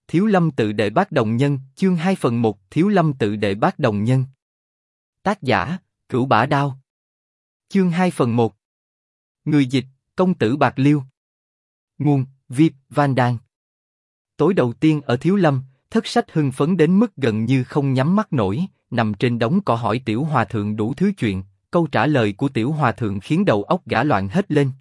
Thiếu Lâm tự đệ bát đồng nhân, chương 2/1, Thiếu Lâm tự đệ bát đồng nhân. Tác giả, Cửu Bả Đao. Chương 2/1. Người dịch, Công tử Bạc Liêu. Nguồn, Vip, Van Đan. Tối đầu tiên ở Thiếu Lâm, Thất Sách hưng phấn đến mức gần như không nhắm mắt nổi, nằm trên đống cỏ hỏi Tiểu Hòa Thượng đủ thứ chuyện, câu trả lời của Tiểu Hòa Thượng khiến đầu óc gã loạn hết lên.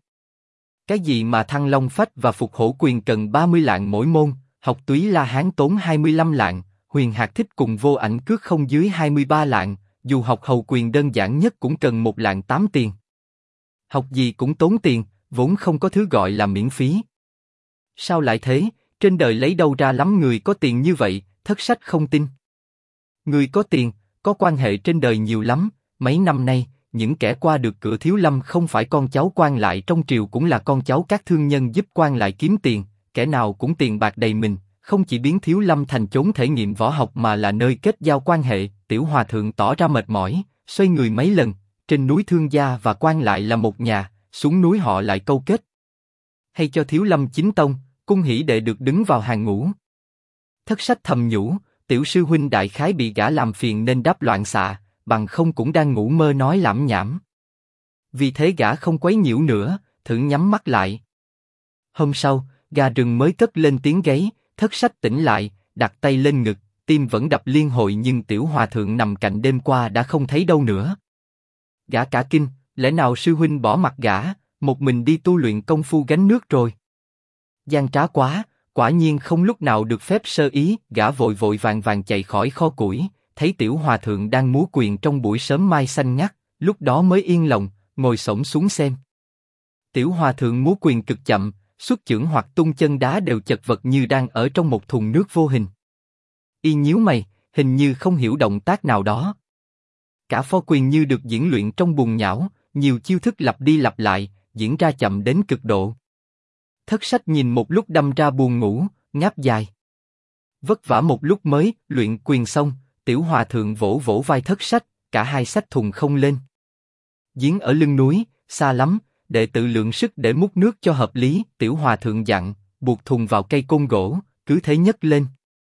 Cái gì mà Thăng Long Phách và Phục Hổ Quyền cần 30 lạng mỗi môn, học Túy La Hán tốn 25 lạng, Huyền Hạc Thích cùng Vô Ảnh Cước không dưới 23 lạng, dù học Hầu Quyền đơn giản nhất cũng cần 1 lạng 8 tiền. Học gì cũng tốn tiền, vốn không có thứ gọi là miễn phí. Sao lại thế? Trên đời lấy đâu ra lắm người có tiền như vậy? Thất Sách không tin. Người có tiền, có quan hệ trên đời nhiều lắm. Mấy năm nay, những kẻ qua được cửa Thiếu Lâm không phải con cháu quan lại trong triều cũng là con cháu các thương nhân giúp quan lại kiếm tiền. Kẻ nào cũng tiền bạc đầy mình, không chỉ biến Thiếu Lâm thành chốn thể nghiệm võ học mà là nơi kết giao quan hệ. Tiểu Hòa Thượng tỏ ra mệt mỏi, xoay người mấy lần. Trên núi Thương gia và quan lại là một nhà, xuống núi họ lại câu kết. Hay cho Thiếu Lâm chính tông, Cung Hỷ đệ được đứng vào hàng ngũ. Thất Sách thầm nhủ, tiểu sư huynh đại khái bị gã làm phiền nên đáp loạn xạ, bằng không cũng đang ngủ mơ nói lảm nhảm. Vì thế gã không quấy nhiễu nữa, thử nhắm mắt lại. Hôm sau, gà rừng mới cất lên tiếng gáy, Thất Sách tỉnh lại, đặt tay lên ngực, tim vẫn đập liên hồi nhưng Tiểu Hòa Thượng nằm cạnh đêm qua đã không thấy đâu nữa. Gã cả kinh, lẽ nào sư huynh bỏ mặc gã, một mình đi tu luyện công phu gánh nước rồi? Gian trá quá, quả nhiên không lúc nào được phép sơ ý. Gã vội vội vàng vàng chạy khỏi kho củi, thấy Tiểu Hòa Thượng đang múa quyền trong buổi sớm mai xanh ngắt, lúc đó mới yên lòng, ngồi xổm xuống xem. Tiểu Hòa Thượng múa quyền cực chậm, xuất chưởng hoặc tung chân đá đều chật vật như đang ở trong một thùng nước vô hình. Y nhíu mày, hình như không hiểu động tác nào đó. Cả pho quyền như được diễn luyện trong buồng nhão, nhiều chiêu thức lặp đi lặp lại, diễn ra chậm đến cực độ. Thất Sách nhìn một lúc đâm ra buồn ngủ, ngáp dài. Vất vả một lúc mới luyện quyền xong, Tiểu Hòa Thượng vỗ vỗ vai Thất Sách, cả hai xách thùng không lên. Giếng ở lưng núi, xa lắm, đệ tự lượng sức để múc nước cho hợp lý. Tiểu Hòa Thượng dặn, buộc thùng vào cây côn gỗ, cứ thế nhấc lên.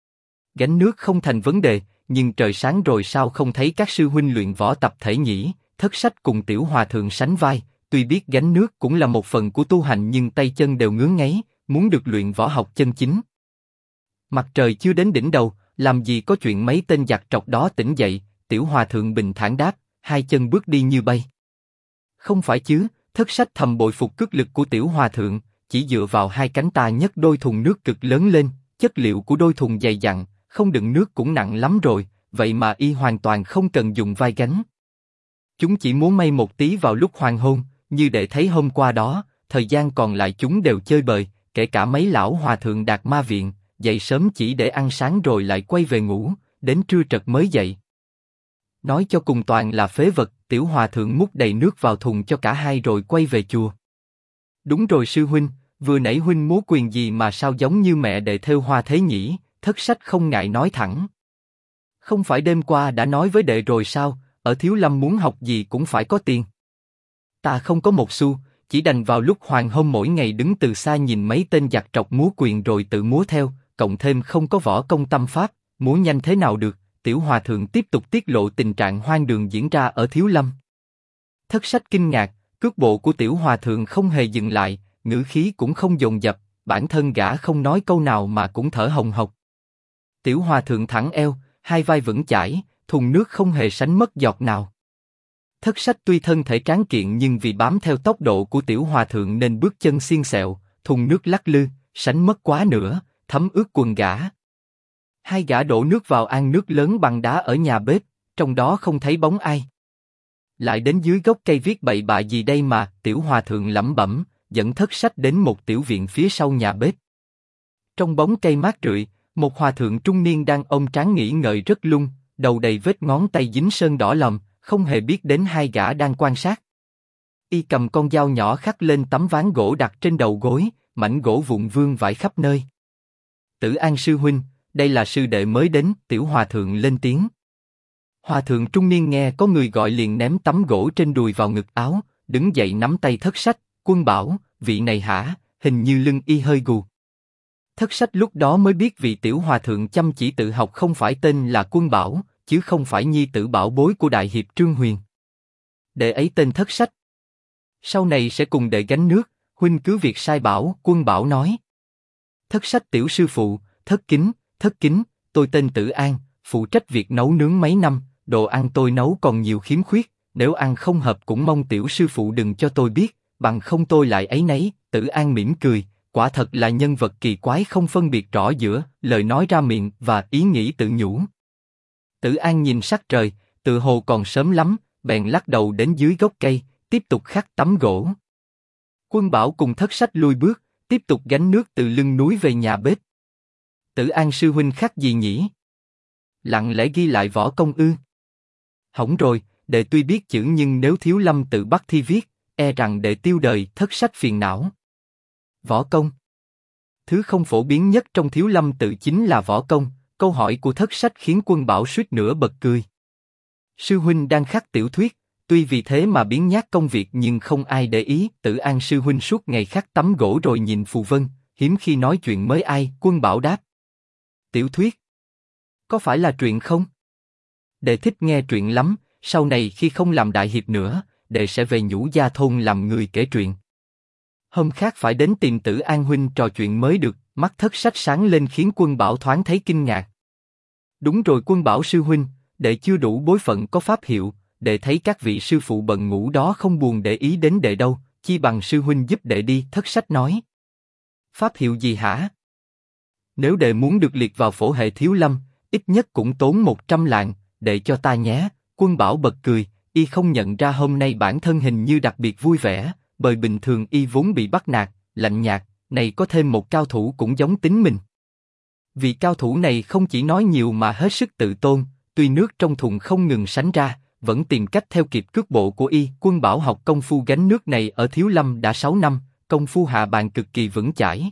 Gánh nước không thành vấn đề, nhưng trời sáng rồi sao không thấy các sư huynh luyện võ tập thể nhỉ? Thất Sách cùng Tiểu Hòa Thượng sánh vai, tuy biết gánh nước cũng là một phần của tu hành nhưng tay chân đều ngứa ngáy, muốn được luyện võ học chân chính. Mặt trời chưa đến đỉnh đầu, làm gì có chuyện mấy tên giặc trọc đó tỉnh dậy. Tiểu Hòa Thượng bình thản đáp, hai chân bước đi như bay. Không phải chứ? Thất Sách thầm bội phục cước lực của Tiểu Hòa Thượng, chỉ dựa vào hai cánh ta nhấc đôi thùng nước cực lớn lên, chất liệu của đôi thùng dày dặn, không đựng nước cũng nặng lắm rồi, vậy mà y hoàn toàn không cần dùng vai gánh. Chúng chỉ múa may một tí vào lúc hoàng hôn, như đệ thấy hôm qua đó, thời gian còn lại chúng đều chơi bời, kể cả mấy lão hòa thượng Đạt Ma Viện, dậy sớm chỉ để ăn sáng rồi lại quay về ngủ, đến trưa trật mới dậy. Nói cho cùng toàn là phế vật. Tiểu Hòa Thượng múc đầy nước vào thùng cho cả hai rồi quay về chùa. Đúng rồi sư huynh, vừa nãy huynh múa quyền gì mà sao giống như mẹ đệ thêu hoa thế nhỉ? Thất Sách không ngại nói thẳng. Không phải đêm qua đã nói với đệ rồi sao, ở Thiếu Lâm muốn học gì cũng phải có tiền. Ta không có một xu, chỉ đành vào lúc hoàng hôn mỗi ngày đứng từ xa nhìn mấy tên giặc trọc múa quyền rồi tự múa theo, cộng thêm không có võ công tâm pháp, múa nhanh thế nào được. Tiểu Hòa Thượng tiếp tục tiết lộ tình trạng hoang đường diễn ra ở Thiếu Lâm. Thất Sách kinh ngạc, cước bộ của Tiểu Hòa Thượng không hề dừng lại, ngữ khí cũng không dồn dập, bản thân gã không nói câu nào mà cũng thở hồng hộc. Tiểu Hòa Thượng thẳng eo, hai vai vững chãi, thùng nước không hề sánh mất giọt nào. Thất Sách tuy thân thể tráng kiện nhưng vì bám theo tốc độ của Tiểu Hòa Thượng nên bước chân xiên xẹo, thùng nước lắc lư, sánh mất quá nữa, thấm ướt quần gã. Hai gã đổ nước vào ao nước lớn bằng đá ở nhà bếp, trong đó không thấy bóng ai. Lại đến dưới gốc cây viết bậy bạ gì đây mà? Tiểu Hòa Thượng lẩm bẩm, dẫn Thất Sách đến một tiểu viện phía sau nhà bếp. Trong bóng cây mát rượi, một hòa thượng trung niên đang ôm trán nghỉ ngợi rất lung, đầu đầy vết ngón tay dính sơn đỏ lòm, không hề biết đến hai gã đang quan sát. Y cầm con dao nhỏ khắc lên tấm ván gỗ đặt trên đầu gối, mảnh gỗ vụn vương vãi khắp nơi. Tử An sư huynh, đây là sư đệ mới đến. Tiểu Hòa Thượng lên tiếng. Hòa thượng trung niên nghe có người gọi liền ném tấm gỗ trên đùi vào ngực áo, đứng dậy nắm tay Thất Sách, Quân bảo, vị này hả? Hình như lưng y hơi gù. Thất sách lúc đó mới biết vị tiểu hòa thượng chăm chỉ tự học không phải tên là Quân Bảo, chứ không phải nhi tử bảo bối của đại hiệp Trương Huyền. Đệ ấy tên Thất sách. Sau này sẽ cùng đệ gánh nước, huynh cứ việc sai bảo. Quân Bảo nói. Thất sách tiểu sư phụ, thất kính, tôi tên Tử An, phụ trách việc nấu nướng mấy năm, đồ ăn tôi nấu còn nhiều khiếm khuyết, nếu ăn không hợp cũng mong tiểu sư phụ đừng cho tôi biết, bằng không tôi lại áy náy. Tử An mỉm cười, quả thật là nhân vật kỳ quái không phân biệt rõ giữa lời nói ra miệng và ý nghĩ tự nhủ. Tử An nhìn sắc trời, tự hồ còn sớm lắm, bèn lắc đầu đến dưới gốc cây, tiếp tục khắc tấm gỗ. Quân Bảo cùng Thất sách lui bước, tiếp tục gánh nước từ lưng núi về nhà bếp. Tử An sư huynh khắc gì nhỉ? Lặng lẽ ghi lại võ công ư? Hỏng rồi, đệ tuy biết chữ nhưng nếu Thiếu Lâm tự bắt thi viết, e rằng đệ tiêu đời. Thất sách phiền não. Võ công. Thứ không phổ biến nhất trong Thiếu Lâm tự chính là võ công. Câu hỏi của Thất sách khiến Quân Bảo suýt nữa bật cười. Sư huynh đang khắc tiểu thuyết, tuy vì thế mà biến nhát công việc nhưng không ai để ý. Tử An sư huynh suốt ngày khắc tấm gỗ rồi nhìn phù vân, hiếm khi nói chuyện mới ai. Quân Bảo đáp. Tiểu thuyết? Có phải là truyện không? Đệ thích nghe truyện lắm, sau này khi không làm đại hiệp nữa, đệ sẽ về Nhũ Gia thôn làm người kể truyện. Hôm khác phải đến tìm Tử An huynh trò chuyện mới được. Mắt Thất sách sáng lên khiến Quân Bảo thoáng thấy kinh ngạc. Đúng rồi Quân Bảo sư huynh, đệ chưa đủ bối phận có pháp hiệu, đệ thấy các vị sư phụ bận ngủ đó không buồn để ý đến đệ đâu, chi bằng sư huynh giúp đệ đi. Thất sách nói. Pháp hiệu gì hả? Nếu đệ muốn được liệt vào phổ hệ Thiếu Lâm, ít nhất cũng tốn 100 lạng, đệ cho ta nhé. Quân Bảo bật cười, y không nhận ra hôm nay bản thân hình như đặc biệt vui vẻ, bởi bình thường y vốn bị bắt nạt, lạnh nhạt, này có thêm một cao thủ cũng giống tính mình. Vị cao thủ này không chỉ nói nhiều mà hết sức tự tôn, tuy nước trong thùng không ngừng sánh ra, vẫn tìm cách theo kịp cước bộ của y. Quân Bảo học công phu gánh nước này ở Thiếu Lâm đã 6 năm, công phu hạ bàn cực kỳ vững chãi.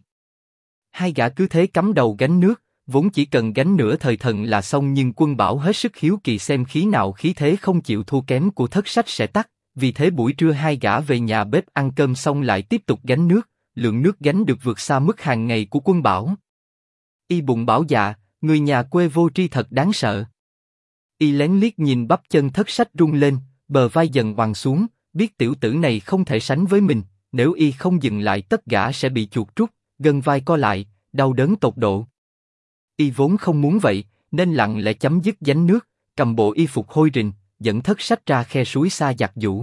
Hai gã cứ thế cắm đầu gánh nước, vốn chỉ cần gánh nửa thời thần là xong, nhưng Quân Bảo hết sức hiếu kỳ xem khí nào khí thế không chịu thua kém của Thất sách sẽ tắt, vì thế buổi trưa hai gã về nhà bếp ăn cơm xong lại tiếp tục gánh nước, lượng nước gánh được vượt xa mức hàng ngày của Quân Bảo. Y bụng bảo dạ, người nhà quê vô tri thật đáng sợ. Y lén liếc nhìn bắp chân Thất sách rung lên, bờ vai dần oằn xuống, biết tiểu tử này không thể sánh với mình, nếu y không dừng lại tất gã sẽ bị chuột rút, gân vai co lại, đau đớn tột độ. Y vốn không muốn vậy, nên lặng lẽ chấm dứt gánh nước, cầm bộ y phục hôi rình, dẫn Thất sách ra khe suối xa giặt giũ.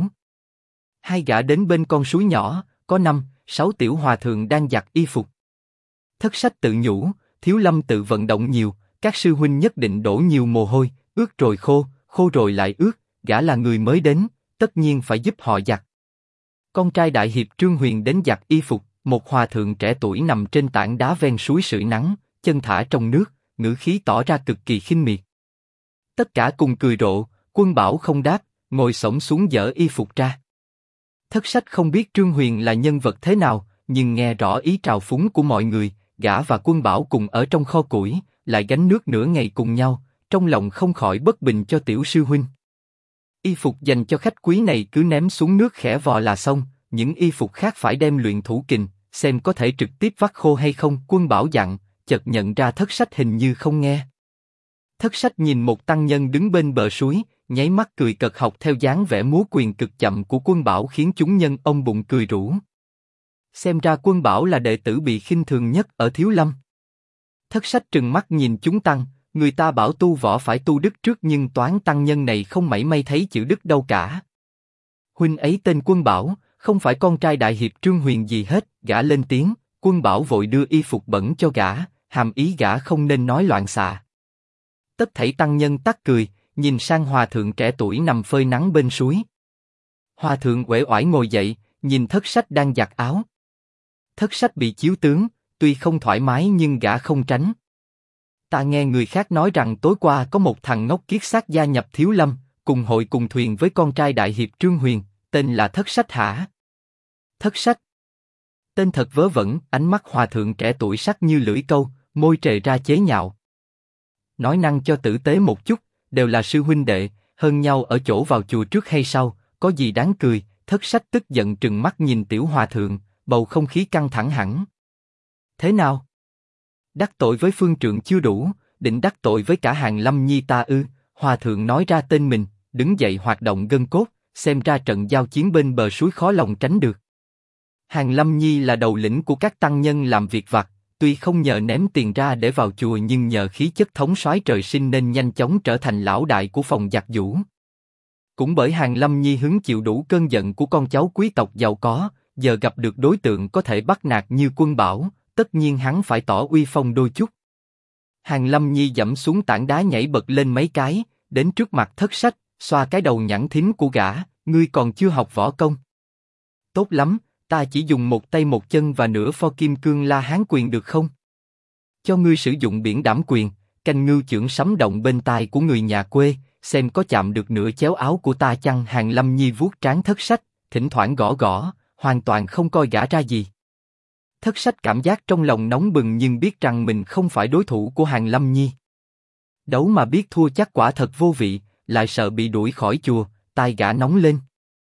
Hai gã đến bên con suối nhỏ, có 5-6 tiểu hòa thượng đang giặt y phục. Thất sách tự nhủ, Thiếu Lâm tự vận động nhiều, các sư huynh nhất định đổ nhiều mồ hôi, ướt rồi khô, khô rồi lại ướt, gã là người mới đến, tất nhiên phải giúp họ giặt. Con trai đại hiệp Trương Huyền đến giặt y phục, một hòa thượng trẻ tuổi nằm trên tảng đá ven suối sưởi nắng, chân thả trong nước, ngữ khí tỏ ra cực kỳ khinh miệt. Tất cả cùng cười rộ, Quân Bảo không đáp, ngồi xổm xuống dỡ y phục ra. Thất sách không biết Trương Huyền là nhân vật thế nào, nhưng nghe rõ ý trào phúng của mọi người, gã và Quân Bảo cùng ở trong kho củi, lại gánh nước nửa ngày cùng nhau, trong lòng không khỏi bất bình cho tiểu sư huynh. Y phục dành cho khách quý này cứ ném xuống nước khẽ vò là xong, những y phục khác phải đem luyện thủ kình, xem có thể trực tiếp vắt khô hay không. Quân Bảo dặn, chợt nhận ra Thất sách hình như không nghe. Thất sách nhìn một tăng nhân đứng bên bờ suối, nháy mắt cười cợt học theo dáng vẻ múa quyền cực chậm của Quân Bảo khiến chúng nhân ôm bụng cười rủ. Xem ra Quân Bảo là đệ tử bị khinh thường nhất ở Thiếu Lâm. Thất sách trừng mắt nhìn chúng tăng, người ta bảo tu võ phải tu đức trước nhưng toán tăng nhân này không mảy may thấy chữ đức đâu cả. Huynh ấy tên Quân Bảo, không phải con trai đại hiệp Trương Huyền gì hết. Gã lên tiếng, Quân Bảo vội đưa y phục bẩn cho gã, hàm ý gã không nên nói loạn xạ. Tất thảy tăng nhân tắt cười, nhìn sang hòa thượng trẻ tuổi nằm phơi nắng bên suối. Hòa thượng uể oải ngồi dậy, nhìn Thất sách đang giặt áo. Thất sách bị chiếu tướng, tuy không thoải mái nhưng gã không tránh. Ta nghe người khác nói rằng tối qua có một thằng ngốc kiết xác gia nhập Thiếu Lâm, cùng hội cùng thuyền với con trai đại hiệp Trương Huyền, tên là Thất sách hả? Thất sách? Tên thật vớ vẩn. Ánh mắt hòa thượng trẻ tuổi sắc như lưỡi câu, môi trề ra chế nhạo. Nói năng cho tử tế một chút, đều là sư huynh đệ, hơn nhau ở chỗ vào chùa trước hay sau, có gì đáng cười. Thất sách tức giận trừng mắt nhìn tiểu hòa thượng, bầu không khí căng thẳng hẳn. Thế nào? Đắc tội với phương trượng chưa đủ, định đắc tội với cả Hàn Lâm Nhi ta ư? Hòa thượng nói ra tên mình, đứng dậy hoạt động gân cốt, xem ra trận giao chiến bên bờ suối khó lòng tránh được. Hàn Lâm Nhi là đầu lĩnh của các tăng nhân làm việc vặt, tuy không nhờ ném tiền ra để vào chùa nhưng nhờ khí chất thống soái trời sinh nên nhanh chóng trở thành lão đại của phòng giặt giũ. Cũng bởi Hàn Lâm Nhi hứng chịu đủ cơn giận của con cháu quý tộc giàu có, giờ gặp được đối tượng có thể bắt nạt như Quân Bảo, tất nhiên hắn phải tỏ uy phong đôi chút. Hàn Lâm Nhi dẫm xuống tảng đá nhảy bật lên mấy cái, đến trước mặt Thất Sách, xoa cái đầu nhẵn thín của gã, ngươi còn chưa học võ công. Tốt lắm, ta chỉ dùng một tay một chân và nửa pho kim cương La Hán quyền được không? Cho ngươi sử dụng biển đảm quyền, canh ngưu chưởng sấm động bên tai của người nhà quê, xem có chạm được nửa chéo áo của ta chăng? Hàn Lâm Nhi vuốt trán Thất Sách, thỉnh thoảng gõ gõ, hoàn toàn không coi gã ra gì. Thất Sách cảm giác trong lòng nóng bừng nhưng biết rằng mình không phải đối thủ của Hàn Lâm Nhi. Đấu mà biết thua chắc quả thật vô vị, lại sợ bị đuổi khỏi chùa, tai gã nóng lên.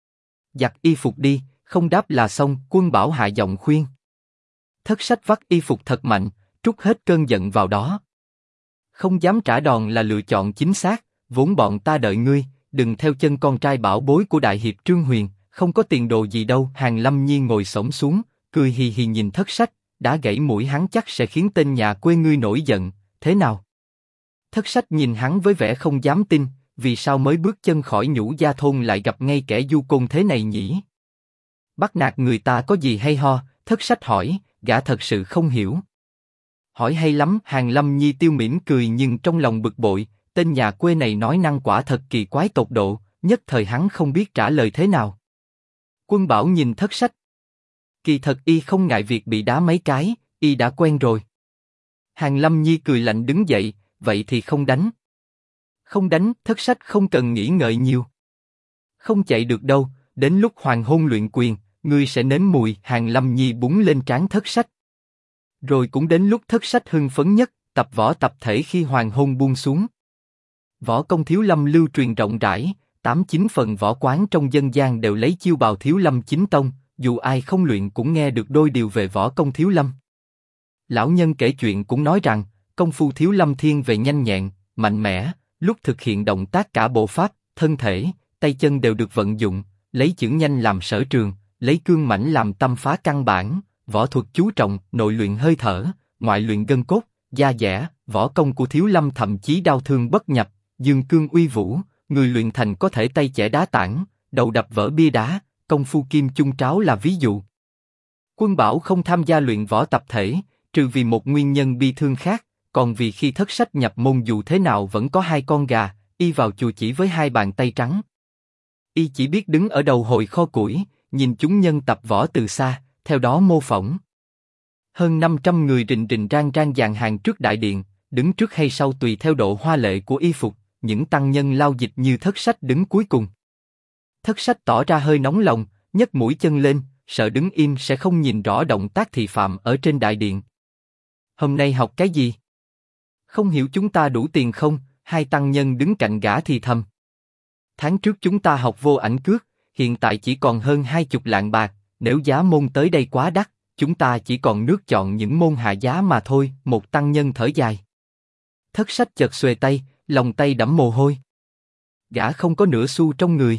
Giặt y phục đi, không đáp là xong. Quân Bảo hạ giọng khuyên. Thất Sách vắt y phục thật mạnh, trút hết cơn giận vào đó. Không dám trả đòn là lựa chọn chính xác, vốn bọn ta đợi ngươi, đừng theo chân con trai bảo bối của đại hiệp Trương Huyền, không có tiền đồ gì đâu. Hàn Lâm Nhi ngồi xổm xuống, cười hì hì nhìn Thất Sách, đã gãy mũi hắn chắc sẽ khiến tên nhà quê ngươi nổi giận, thế nào? Thất Sách nhìn hắn với vẻ không dám tin, vì sao mới bước chân khỏi Nhũ Gia thôn lại gặp ngay kẻ du côn thế này nhỉ? Bắt nạt người ta có gì hay ho? Thất Sách hỏi, gã thật sự không hiểu. Hỏi hay lắm. Hàn Lâm Nhi tiêu mỉm cười nhưng trong lòng bực bội, tên nhà quê này nói năng quả thật kỳ quái tột độ, nhất thời hắn không biết trả lời thế nào. Quân Bảo nhìn Thất Sách. Kỳ thật y không ngại việc bị đá mấy cái, y đã quen rồi. Hàn Lâm Nhi cười lạnh đứng dậy, vậy thì không đánh. Không đánh. Thất Sách không cần nghĩ ngợi nhiều. Không chạy được đâu, đến lúc hoàng hôn luyện quyền, ngươi sẽ nếm mùi. Hàn Lâm Nhi búng lên trán Thất Sách. Rồi cũng đến lúc Thất Sách hưng phấn nhất, tập võ tập thể khi hoàng hôn buông xuống. Võ công Thiếu Lâm lưu truyền rộng rãi, 8-9 phần võ quán trong dân gian đều lấy chiêu bào Thiếu Lâm chính tông, dù ai không luyện cũng nghe được đôi điều về võ công Thiếu Lâm. Lão nhân kể chuyện cũng nói rằng, công phu Thiếu Lâm thiên về nhanh nhẹn, mạnh mẽ, lúc thực hiện động tác cả bộ pháp, thân thể, tay chân đều được vận dụng, lấy chưởng nhanh làm sở trường, lấy cương mãnh làm tâm phá căn bản, võ thuật chú trọng, nội luyện hơi thở, ngoại luyện gân cốt, da dẻ, võ công của Thiếu Lâm thậm chí đao thương bất nhập, dương cương uy vũ, người luyện thành có thể tay chẻ đá tảng, đầu đập vỡ bia đá, công phu kim chung tráo là ví dụ. Quân Bảo không tham gia luyện võ tập thể, trừ vì một nguyên nhân bi thương khác, còn vì khi Thất Sách nhập môn dù thế nào vẫn có hai con gà, y vào chùa chỉ với hai bàn tay trắng. Y chỉ biết đứng ở đầu hội kho củi, nhìn chúng nhân tập võ từ xa, theo đó mô phỏng. Hơn 500 người rình rình rang rang dàn hàng trước đại điện, đứng trước hay sau tùy theo độ hoa lệ của y phục, những tăng nhân lao dịch như Thất Sách đứng cuối cùng. Thất Sách tỏ ra hơi nóng lòng, nhấc mũi chân lên, sợ đứng im sẽ không nhìn rõ động tác thị phạm ở trên đại điện. Hôm nay học cái gì? Không hiểu chúng ta đủ tiền không? Hai tăng nhân đứng cạnh gã thì thầm. Tháng trước chúng ta học vô ảnh cước, hiện tại chỉ còn hơn 20 lạng bạc, nếu giá môn tới đây quá đắt, chúng ta chỉ còn nước chọn những môn hạ giá mà thôi. Một tăng nhân thở dài. Thất Sách chợt xuề tay, lòng tay đẫm mồ hôi. Gã không có nửa xu trong người.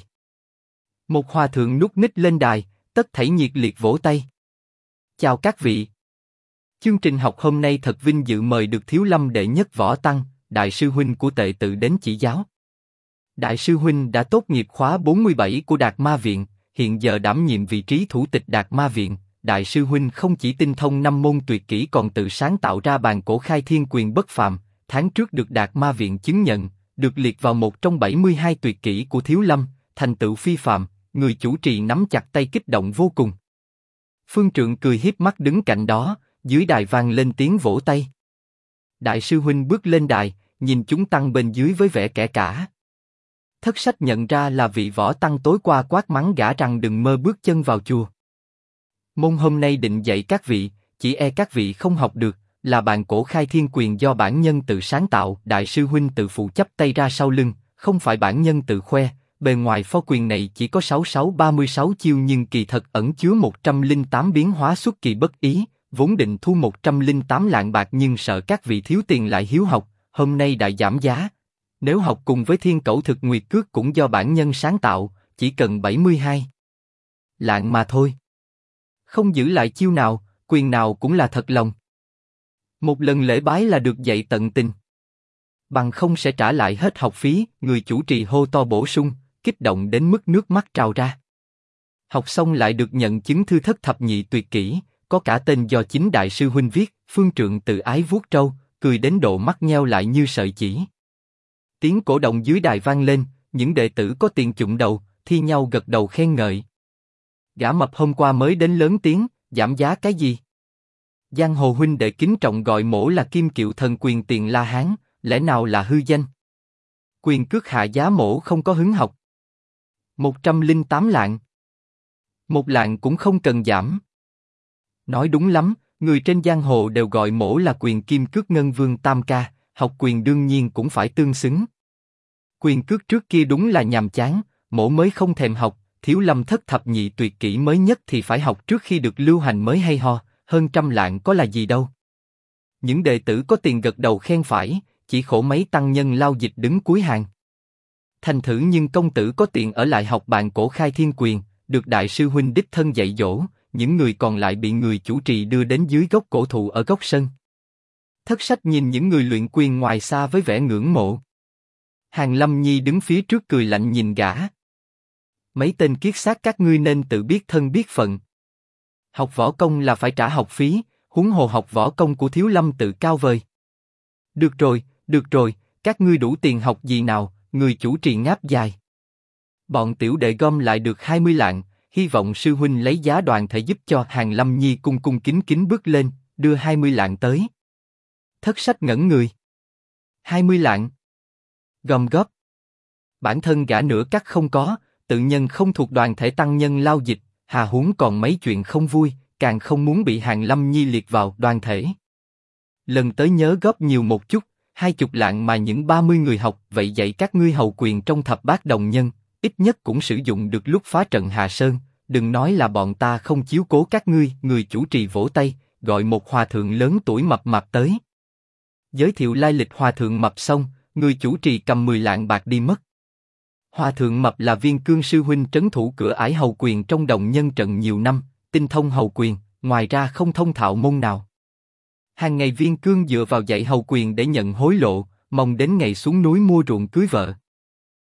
Một hòa thượng núp ních lên đài, tất thảy nhiệt liệt vỗ tay. Chào các vị. Chương trình học hôm nay thật vinh dự mời được Thiếu Lâm đệ nhất Võ Tăng, đại sư huynh của Tệ Tự đến chỉ giáo. Đại sư huynh đã tốt nghiệp khóa 47 của Đạt Ma Viện, hiện giờ đảm nhiệm vị trí thủ tịch Đạt Ma Viện. Đại sư huynh không chỉ tinh thông 5 môn tuyệt kỹ còn tự sáng tạo ra bàn cổ khai thiên quyền bất phàm, tháng trước được Đạt Ma Viện chứng nhận, được liệt vào một trong 72 tuyệt kỹ của Thiếu Lâm, thành tựu phi phàm. Người chủ trì nắm chặt tay kích động vô cùng. Phương Trượng cười hiếp mắt đứng cạnh đó, dưới đài vang lên tiếng vỗ tay. Đại sư huynh bước lên đài, nhìn chúng tăng bên dưới với vẻ kẻ cả. Thất Sách nhận ra là vị võ tăng tối qua quát mắng gã rằng đừng mơ bước chân vào chùa. Môn hôm nay định dạy các vị, chỉ e các vị không học được, là bàn cổ khai thiên quyền do bản nhân tự sáng tạo. Đại sư huynh tự phụ chắp tay ra sau lưng, không phải bản nhân tự khoe. Bề ngoài phó quyền này chỉ có 36 chiêu nhưng kỳ thật ẩn chứa 108 biến hóa xuất kỳ bất ý, vốn định thu 108 lạng bạc nhưng sợ các vị thiếu tiền lại hiếu học, hôm nay đại giảm giá. Nếu học cùng với Thiên Cẩu Thực Nguyệt Cước cũng do bản nhân sáng tạo, chỉ cần 72 lạng mà thôi. Không giữ lại chiêu nào, quyền nào cũng là thật lòng. Một lần lễ bái là được dạy tận tình. Bằng không sẽ trả lại hết học phí, người chủ trì hô to bổ sung, kích động đến mức nước mắt trào ra. Học xong lại được nhận chứng thư thất thập nhị tuyệt kỹ, có cả tên do chính đại sư huynh viết, Phương Trượng tự ái vuốt trâu, cười đến độ mắt nheo lại như sợi chỉ. Tiếng cổ động dưới đài vang lên, những đệ tử có tiền chụm đầu, thi nhau gật đầu khen ngợi. Gã mập hôm qua mới đến lớn tiếng, giảm giá cái gì? Giang hồ huynh đệ kính trọng gọi mổ là Kim Kiệu Thần Quyền Tiền La Hán, lẽ nào là hư danh? Quyền cước hạ giá mổ không có hứng học. 108 lạng. 1 lạng cũng không cần giảm. Nói đúng lắm, người trên giang hồ đều gọi mổ là quyền kim cước ngân vương tam ca, học quyền đương nhiên cũng phải tương xứng. Quyền cước trước kia đúng là nhàm chán, mổ mới không thèm học, Thiếu Lâm thất thập nhị tuyệt kỹ mới nhất thì phải học trước khi được lưu hành mới hay ho, hơn 100 lạng có là gì đâu. Những đệ tử có tiền gật đầu khen phải, chỉ khổ mấy tăng nhân lao dịch đứng cuối hàng. Thành thử nhưng công tử có tiền ở lại học bàn cổ khai thiên quyền, được đại sư huynh đích thân dạy dỗ, những người còn lại bị người chủ trì đưa đến dưới gốc cổ thụ ở góc sân. Thất sách nhìn những người luyện quyền ngoài xa với vẻ ngưỡng mộ. Hàn Lâm Nhi đứng phía trước cười lạnh nhìn gã. Mấy tên kiết xác các ngươi nên tự biết thân biết phận. Học võ công là phải trả học phí, huống hồ học võ công của Thiếu Lâm tự cao vời. Được rồi, các ngươi đủ tiền học gì nào? Người chủ trì ngáp dài. Bọn tiểu đệ gom lại được 20 lạng, hy vọng sư huynh lấy giá đoàn thể giúp cho. Hàn Lâm Nhi cung cung kính kính bước lên, đưa 20 lạng tới. Thất sách ngẩn người. 20 lạng. Gom góp. Bản thân gã nửa cắt không có, tự nhân không thuộc đoàn thể tăng nhân lao dịch, hà huống còn mấy chuyện không vui, càng không muốn bị Hàn Lâm Nhi liệt vào đoàn thể. Lần tới nhớ góp nhiều một chút, 20 lạng mà những 30 người học, vậy dạy các ngươi hầu quyền trong thập bát đồng nhân, ít nhất cũng sử dụng được lúc phá trận Hà Sơn, đừng nói là bọn ta không chiếu cố các ngươi. Người chủ trì vỗ tay, gọi một hòa thượng lớn tuổi mập mạp tới. Giới thiệu lai lịch hòa thượng mập xong, người chủ trì cầm 10 lạng bạc đi mất. Hòa thượng mập là Viên Cương sư huynh trấn thủ cửa ải hầu quyền trong đồng nhân trận nhiều năm, tinh thông hầu quyền, ngoài ra không thông thạo môn nào. Hàng ngày Viên Cương dựa vào dạy hầu quyền để nhận hối lộ, mong đến ngày xuống núi mua ruộng cưới vợ.